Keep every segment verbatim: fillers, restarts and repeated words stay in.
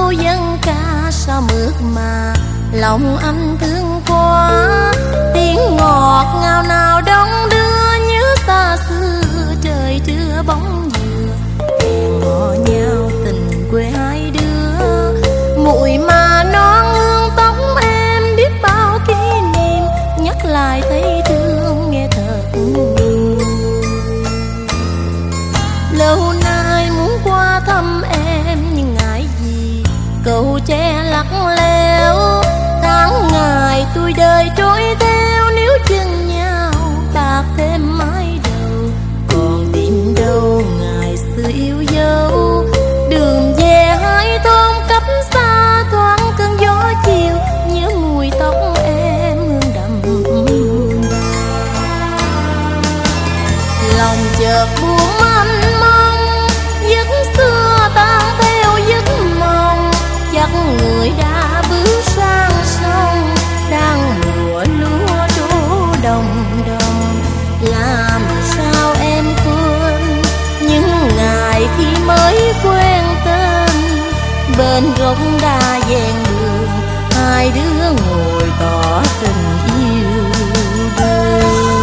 câu dân ca sao mượt mà, lòng anh thương quá. Tiếng ngọt ngào nào đong đưa nhớ xa xưa, trời trưa bóng dừa hẹn hò nhau tình quê hai đứa. Muội mà non hương tóc em biết bao kỷ niệm, nhắc lại thấy thương nghe thật buồn. Lâu nay muốn qua thăm em nhưng ngại gì cầu tre lắc léo. Tháng ngày tuổi đời trôi theo, nếu chân nhau bạc thêm mái đầu. Còn tìm đâu ngày xưa yêu dấu, đường về hai thôn cách xa thoáng cơn gió chiều. Nhớ mùi tóc em hương đậm đà, lòng chợt buồn mênh mông. Giấc xưa tan theo giấc mộng, chắc người đã bước sang sông. Đang mùa lúa trổ đồng đồng, làm sao em quên những ngày khi mới quen tên. Bên gốc đa ven đường, hai đứa ngồi tỏ tình yêu đương.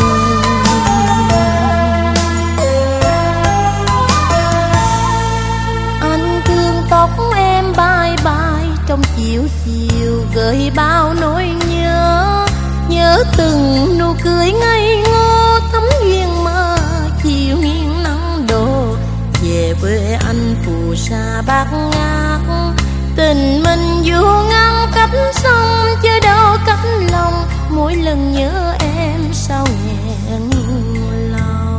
Anh thương tóc em bay bay trong chiều chiều, gợi bao nỗi nhớ. Nhớ từng nụ cười ngây ngô, thắm duyên mơ chiều nghiêng nắng đổ. Về quê anh phù sa bát ngát, tình mình dù ngăn cách sông chứ đâu cách lòng. Mỗi lần nhớ em sao nghẹn lòng.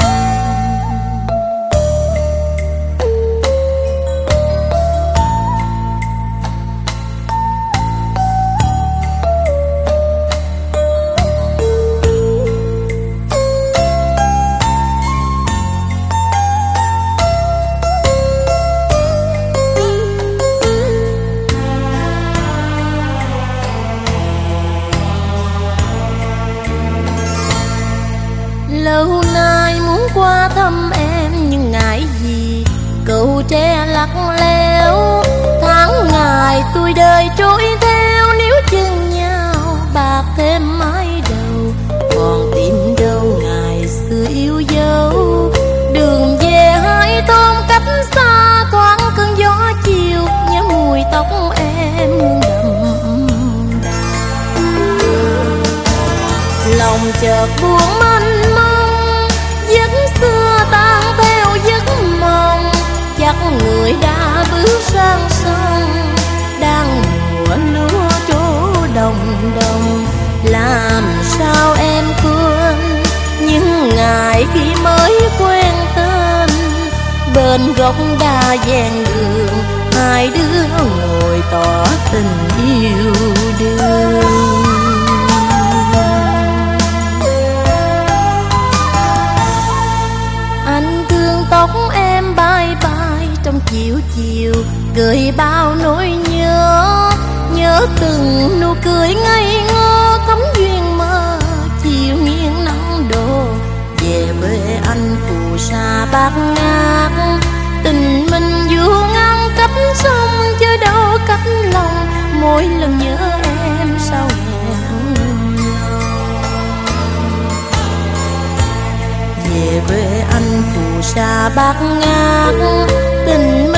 Lâu nay muốn qua thăm em nhưng ngại gì cầu tre lắc léo. Tháng ngày tuổi đời trôi theo, nếu chân nhau bạc thêm mái đầu. Còn tìm đâu ngày xưa yêu dấu, đường về hai thôn cách xa thoáng cơn gió chiều. Nhớ mùi tóc em hương đậm đà, lòng chợt buồn mênh mông. Giấc xưa tan theo giấc mộng, chắc người đã bước sang sông. Đang mùa lúa trổ đồng đồng, làm sao em quên những ngày khi mới quen tên. Bên gốc đa ven đường, hai đứa ngồi tỏ tình yêu đương. Anh thương tóc em bay bay trong chiều chiều, gợi bao nỗi nhớ. Nhớ từng nụ cười ngây ngô, thắm duyên mơ chiều nghiêng nắng đổ. Về quê anh phù sa bát ngát, tình mình dù ngăn cách sông chứ đâu cách lòng. Mỗi lần nhớ em sao nghẹn lòng. Về quê anh phù sa bát ngát, tình